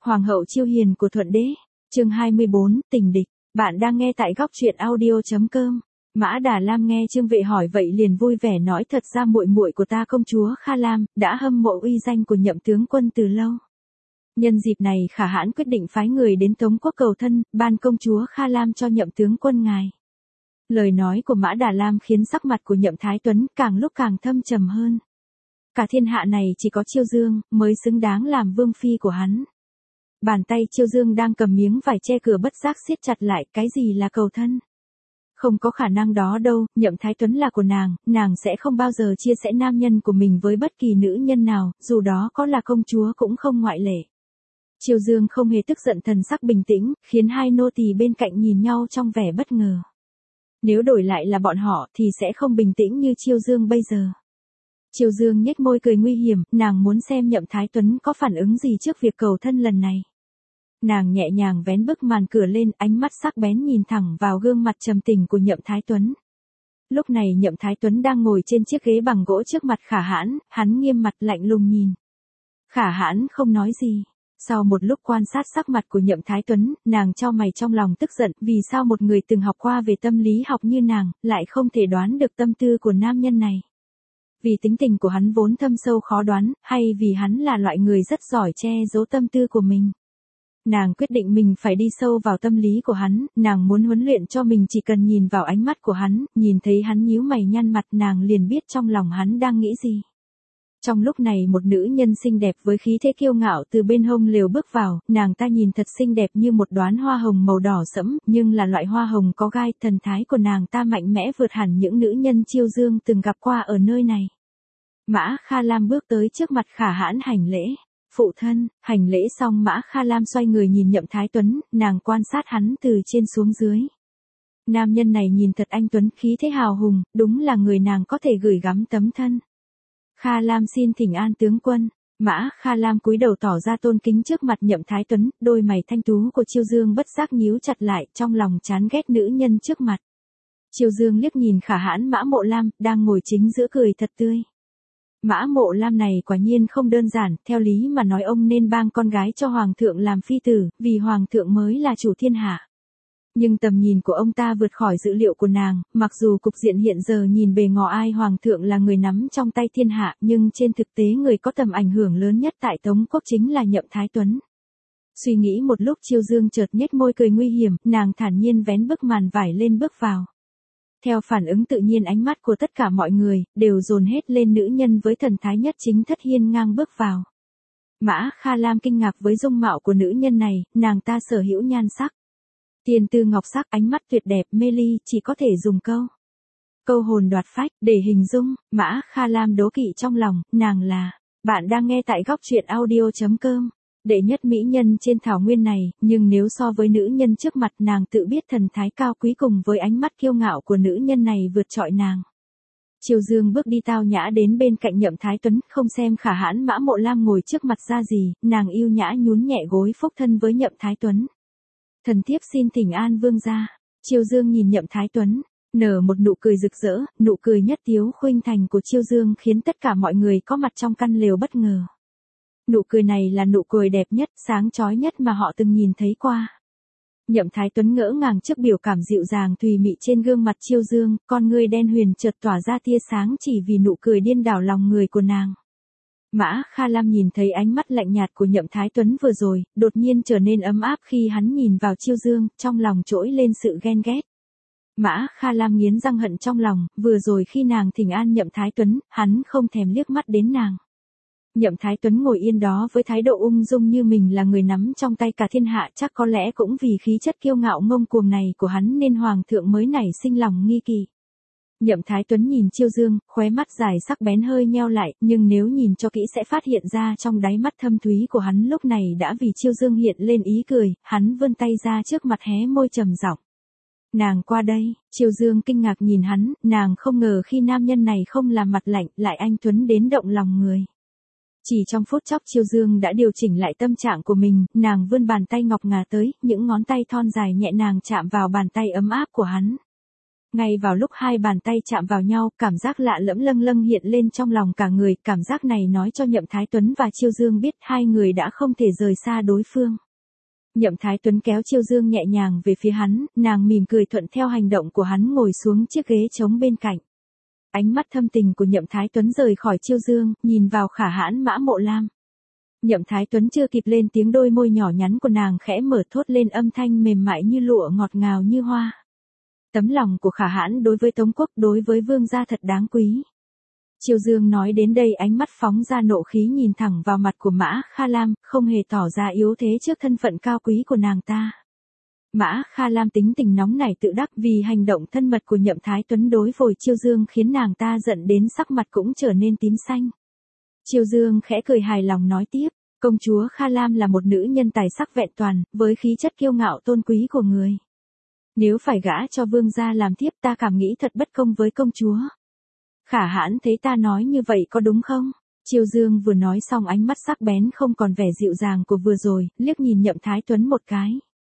Hoàng hậu Chiêu Hiền của Thuận Đế, chương 24, tình địch. Bạn đang nghe tại góc truyện audio.com. Mã Đà Lam nghe Trương Vệ hỏi vậy liền vui vẻ nói thật ra muội muội của ta công chúa Kha Lam đã hâm mộ uy danh của Nhậm tướng quân từ lâu. Nhân dịp này Khả Hãn quyết định phái người đến Tống quốc cầu thân, ban công chúa Kha Lam cho Nhậm tướng quân ngài. Lời nói của Mã Đà Lam khiến sắc mặt của Nhậm Thái Tuấn càng lúc càng thâm trầm hơn. Cả thiên hạ này chỉ có Chiêu Dương mới xứng đáng làm vương phi của hắn. Bàn tay Chiêu Dương đang cầm miếng vải che cửa bất giác siết chặt lại, cái gì là cầu thân? Không có khả năng đó đâu, Nhậm Thái Tuấn là của nàng sẽ không bao giờ chia sẻ nam nhân của mình với bất kỳ nữ nhân nào, dù đó có là công chúa cũng không ngoại lệ. Chiêu Dương không hề tức giận, thần sắc bình tĩnh, khiến hai nô tỳ bên cạnh nhìn nhau trong vẻ bất ngờ. Nếu đổi lại là bọn họ thì sẽ không bình tĩnh như Chiêu Dương bây giờ. Chiêu Dương nhếch môi cười nguy hiểm, nàng muốn xem Nhậm Thái Tuấn có phản ứng gì trước việc cầu thân lần này. Nàng nhẹ nhàng vén bức màn cửa lên, ánh mắt sắc bén nhìn thẳng vào gương mặt trầm tình của Nhậm Thái Tuấn. Lúc này Nhậm Thái Tuấn đang ngồi trên chiếc ghế bằng gỗ trước mặt Khả Hãn, hắn nghiêm mặt lạnh lùng nhìn. Khả Hãn không nói gì. Sau một lúc quan sát sắc mặt của Nhậm Thái Tuấn, nàng chau mày trong lòng tức giận, vì sao một người từng học qua về tâm lý học như nàng, lại không thể đoán được tâm tư của nam nhân này. Vì tính tình của hắn vốn thâm sâu khó đoán, hay vì hắn là loại người rất giỏi che giấu tâm tư của mình. Nàng quyết định mình phải đi sâu vào tâm lý của hắn, nàng muốn huấn luyện cho mình chỉ cần nhìn vào ánh mắt của hắn, nhìn thấy hắn nhíu mày nhăn mặt nàng liền biết trong lòng hắn đang nghĩ gì. Trong lúc này một nữ nhân xinh đẹp với khí thế kiêu ngạo từ bên hông lều bước vào, nàng ta nhìn thật xinh đẹp như một đóa hoa hồng màu đỏ sẫm, nhưng là loại hoa hồng có gai, thần thái của nàng ta mạnh mẽ vượt hẳn những nữ nhân Chiêu Dương từng gặp qua ở nơi này. Mã Kha Lam bước tới trước mặt Khả Hãn hành lễ. Phụ thân, hành lễ xong Mã Kha Lam xoay người nhìn Nhậm Thái Tuấn, nàng quan sát hắn từ trên xuống dưới. Nam nhân này nhìn thật anh tuấn, khí thế hào hùng, đúng là người nàng có thể gửi gắm tấm thân. Kha Lam xin thỉnh an tướng quân. Mã Kha Lam cúi đầu tỏ ra tôn kính trước mặt Nhậm Thái Tuấn, đôi mày thanh tú của Chiêu Dương bất giác nhíu chặt lại, trong lòng chán ghét nữ nhân trước mặt. Chiêu Dương liếc nhìn Khả Hãn Mã Mộ Lam, đang ngồi chính giữa cười thật tươi. Mã Mộ Lam này quả nhiên không đơn giản, theo lý mà nói ông nên bang con gái cho Hoàng thượng làm phi tử, vì Hoàng thượng mới là chủ thiên hạ. Nhưng tầm nhìn của ông ta vượt khỏi dữ liệu của nàng, mặc dù cục diện hiện giờ nhìn bề ngò ai Hoàng thượng là người nắm trong tay thiên hạ, nhưng trên thực tế người có tầm ảnh hưởng lớn nhất tại Tống quốc chính là Nhậm Thái Tuấn. Suy nghĩ một lúc Chiêu Dương chợt nhếch môi cười nguy hiểm, nàng thản nhiên vén bức màn vải lên bước vào. Theo phản ứng tự nhiên ánh mắt của tất cả mọi người, đều dồn hết lên nữ nhân với thần thái nhất chính thất hiên ngang bước vào. Mã Kha Lam kinh ngạc với dung mạo của nữ nhân này, nàng ta sở hữu nhan sắc. Tiền tư ngọc sắc, ánh mắt tuyệt đẹp mê ly, chỉ có thể dùng câu hồn đoạt phách để hình dung. Mã Kha Lam đố kỵ trong lòng, nàng là. Bạn đang nghe tại góc truyện audio.com. Đệ nhất mỹ nhân trên thảo nguyên này, nhưng nếu so với nữ nhân trước mặt nàng tự biết thần thái cao quý cùng với ánh mắt kiêu ngạo của nữ nhân này vượt trội nàng. Chiêu Dương bước đi tao nhã đến bên cạnh Nhậm Thái Tuấn, không xem Khả Hãn Mã Mộ Lam ngồi trước mặt ra gì, nàng yêu nhã nhún nhẹ gối phúc thân với Nhậm Thái Tuấn. Thần thiếp xin thỉnh an vương gia. Chiêu Dương nhìn Nhậm Thái Tuấn, nở một nụ cười rực rỡ, nụ cười nhất tiếu khuynh thành của Chiêu Dương khiến tất cả mọi người có mặt trong căn lều bất ngờ. Nụ cười này là nụ cười đẹp nhất, sáng chói nhất mà họ từng nhìn thấy qua. Nhậm Thái Tuấn ngỡ ngàng trước biểu cảm dịu dàng tùy mị trên gương mặt Chiêu Dương, con ngươi đen huyền chợt tỏa ra tia sáng chỉ vì nụ cười điên đảo lòng người của nàng. Mã Kha Lam nhìn thấy ánh mắt lạnh nhạt của Nhậm Thái Tuấn vừa rồi, đột nhiên trở nên ấm áp khi hắn nhìn vào Chiêu Dương, trong lòng trỗi lên sự ghen ghét. Mã Kha Lam nghiến răng hận trong lòng, vừa rồi khi nàng thỉnh an Nhậm Thái Tuấn, hắn không thèm liếc mắt đến nàng. Nhậm Thái Tuấn ngồi yên đó với thái độ ung dung như mình là người nắm trong tay cả thiên hạ, chắc có lẽ cũng vì khí chất kiêu ngạo ngông cuồng này của hắn nên Hoàng thượng mới nảy sinh lòng nghi kỵ. Nhậm Thái Tuấn nhìn Chiêu Dương, khóe mắt dài sắc bén hơi nheo lại, nhưng nếu nhìn cho kỹ sẽ phát hiện ra trong đáy mắt thâm thúy của hắn lúc này đã vì Chiêu Dương hiện lên ý cười, hắn vươn tay ra trước mặt hé môi trầm giọng. Nàng qua đây. Chiêu Dương kinh ngạc nhìn hắn, nàng không ngờ khi nam nhân này không làm mặt lạnh, lại anh tuấn đến động lòng người. Chỉ trong phút chốc Chiêu Dương đã điều chỉnh lại tâm trạng của mình, nàng vươn bàn tay ngọc ngà tới, những ngón tay thon dài nhẹ nhàng chạm vào bàn tay ấm áp của hắn. Ngay vào lúc hai bàn tay chạm vào nhau, cảm giác lạ lẫm lâng lâng hiện lên trong lòng cả người, cảm giác này nói cho Nhậm Thái Tuấn và Chiêu Dương biết hai người đã không thể rời xa đối phương. Nhậm Thái Tuấn kéo Chiêu Dương nhẹ nhàng về phía hắn, nàng mỉm cười thuận theo hành động của hắn ngồi xuống chiếc ghế trống bên cạnh. Ánh mắt thâm tình của Nhậm Thái Tuấn rời khỏi Chiêu Dương, nhìn vào Khả Hãn Mã Mộ Lam. Nhậm Thái Tuấn chưa kịp lên tiếng, đôi môi nhỏ nhắn của nàng khẽ mở thốt lên âm thanh mềm mại như lụa, ngọt ngào như hoa. Tấm lòng của Khả Hãn đối với Tống Quốc, đối với vương gia thật đáng quý. Chiêu Dương nói đến đây, ánh mắt phóng ra nộ khí nhìn thẳng vào mặt của Mã Kha Lam, không hề tỏ ra yếu thế trước thân phận cao quý của nàng ta. Mã Kha Lam tính tình nóng nảy tự đắc vì hành động thân mật của Nhậm Thái Tuấn đối với Chiêu Dương khiến nàng ta giận đến sắc mặt cũng trở nên tím xanh. Chiêu Dương khẽ cười hài lòng nói tiếp, công chúa Kha Lam là một nữ nhân tài sắc vẹn toàn, với khí chất kiêu ngạo tôn quý của người. Nếu phải gả cho vương gia làm thiếp, ta cảm nghĩ thật bất công với công chúa. Khả Hãn thấy ta nói như vậy có đúng không? Chiêu Dương vừa nói xong, ánh mắt sắc bén không còn vẻ dịu dàng của vừa rồi, liếc nhìn Nhậm Thái Tuấn một cái.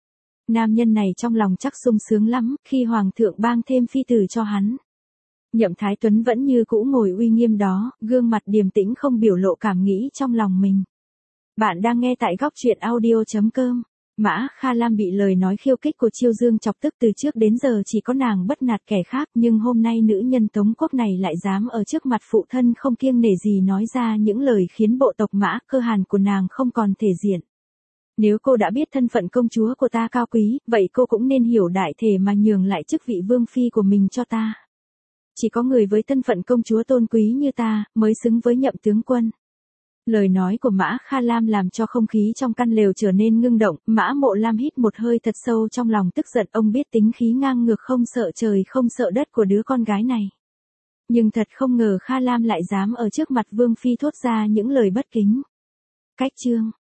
Nam nhân này trong lòng chắc sung sướng lắm, khi hoàng thượng ban thêm phi tử cho hắn. Nhậm Thái Tuấn vẫn như cũ ngồi uy nghiêm đó, gương mặt điềm tĩnh không biểu lộ cảm nghĩ trong lòng mình. Bạn đang nghe tại góc truyện audio.com. Mã Kha Lam bị lời nói khiêu khích của Chiêu Dương chọc tức, từ trước đến giờ chỉ có nàng bất nạt kẻ khác, nhưng hôm nay nữ nhân Tống Quốc này lại dám ở trước mặt phụ thân không kiêng nể gì nói ra những lời khiến bộ tộc Mã Cơ Hàn của nàng không còn thể diện. Nếu cô đã biết thân phận công chúa của ta cao quý, vậy cô cũng nên hiểu đại thể mà nhường lại chức vị vương phi của mình cho ta. Chỉ có người với thân phận công chúa tôn quý như ta, mới xứng với Nhậm tướng quân. Lời nói của Mã Kha Lam làm cho không khí trong căn lều trở nên ngưng động, Mã Mộ Lam hít một hơi thật sâu trong lòng tức giận, ông biết tính khí ngang ngược không sợ trời không sợ đất của đứa con gái này. Nhưng thật không ngờ Kha Lam lại dám ở trước mặt vương phi thốt ra những lời bất kính. Cách chương